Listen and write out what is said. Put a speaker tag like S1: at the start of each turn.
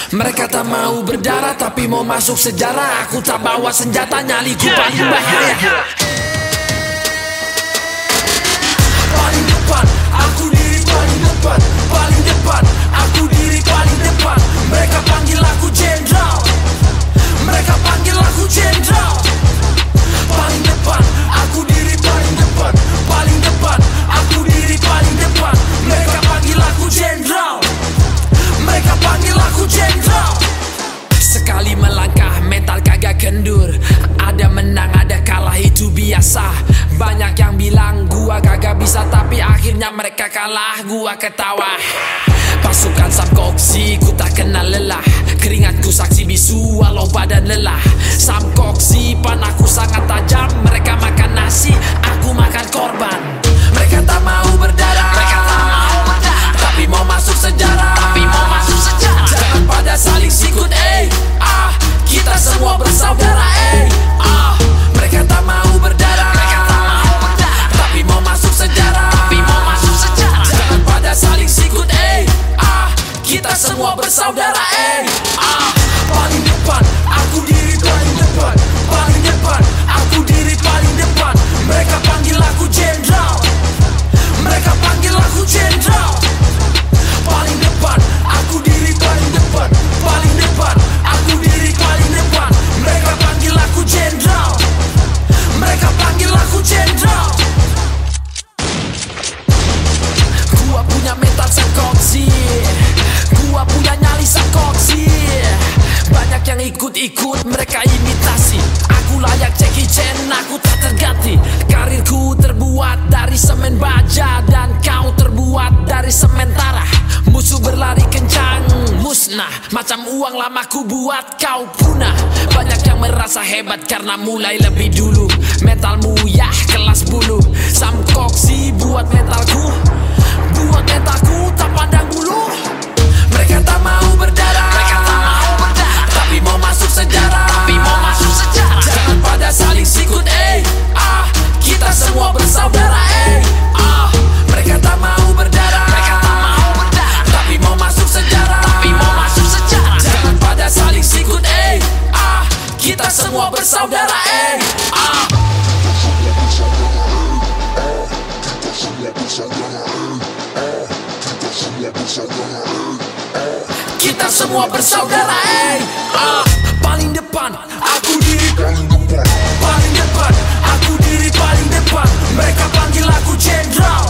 S1: Mereka tak mau berdarah tapi mau masuk sejarah. Aku tak bawa senjata, nyaliku paling bahaya. Paling depan, aku diri paling depan. Paling depan, aku diri paling depan. Mereka panggil aku jenderal. Mereka panggil aku jenderal. Paling depan, aku diri paling depan. Paling depan, aku diri paling depan. Mereka panggil aku jenderal. Mereka panggil aku jenderal. Sekali melangkah mental kagak kendur. Ada menang ada kalah itu biasa. Banyak yang bilang gua kagak bisa tapi akhirnya mereka kalah. Gua ketawa. Pasukan Samkoksi ku tak kenal lelah. Keringatku saksi bisu walau badan lelah. Samkoksi panahku sangat tajam. Mereka makan nasi, aku makan korban. Mereka tak mau berdarah. Mereka tak mau berdarah tapi mau masuk sejarah. Tapi mau masuk sejarah. Jangan pada saling sikut kita semua bersaudara Mereka tak mau berdarah. Mereka tak mau berdarah tapi mau masuk sejarah. Tapi mau masuk sejarah. Jangan pada saling sikut kita semua bersaudara Paling depan, aku diri paling depan. Paling depan, aku diri paling depan. Mereka panggil aku jenderal. Mereka panggil aku jenderal. Paling depan, aku diri paling depan. Paling depan, aku diri paling depan. Mereka panggil aku jenderal. Mereka panggil aku jenderal. Gua punya mental Samkoksi. Gua punya nyali Samkoksi. Banyak yang ikut-ikut, mereka imitasi. Aku layak Jackie Chan, aku tak terganti. Karirku terbuat dari semen baja. Dan kau terbuat dari semen tarah. Musuh berlari kencang, musnah. Macam uang lama ku buat kau punah. Banyak yang merasa hebat karena mulai lebih dulu. Mentalmu ya kelas bulu. Samkoksi buat mentalku. Buat mentalku tak pandang bulu. Mereka tak mau berdarah. Mereka tak mau berdarah tapi mau masuk sejarah. Tapi mau masuk sejarah. Jangan pada saling sikut kita semua bersaudara Mereka tak mau berdarah. Mereka tak mau berdarah tapi mau masuk sejarah. Tapi mau masuk sejarah. Jangan pada saling sikut kita semua bersaudara Kita semua bersaudara Paling depan, aku diri paling depan. Paling depan, aku diri paling depan. Mereka panggil aku jenderal.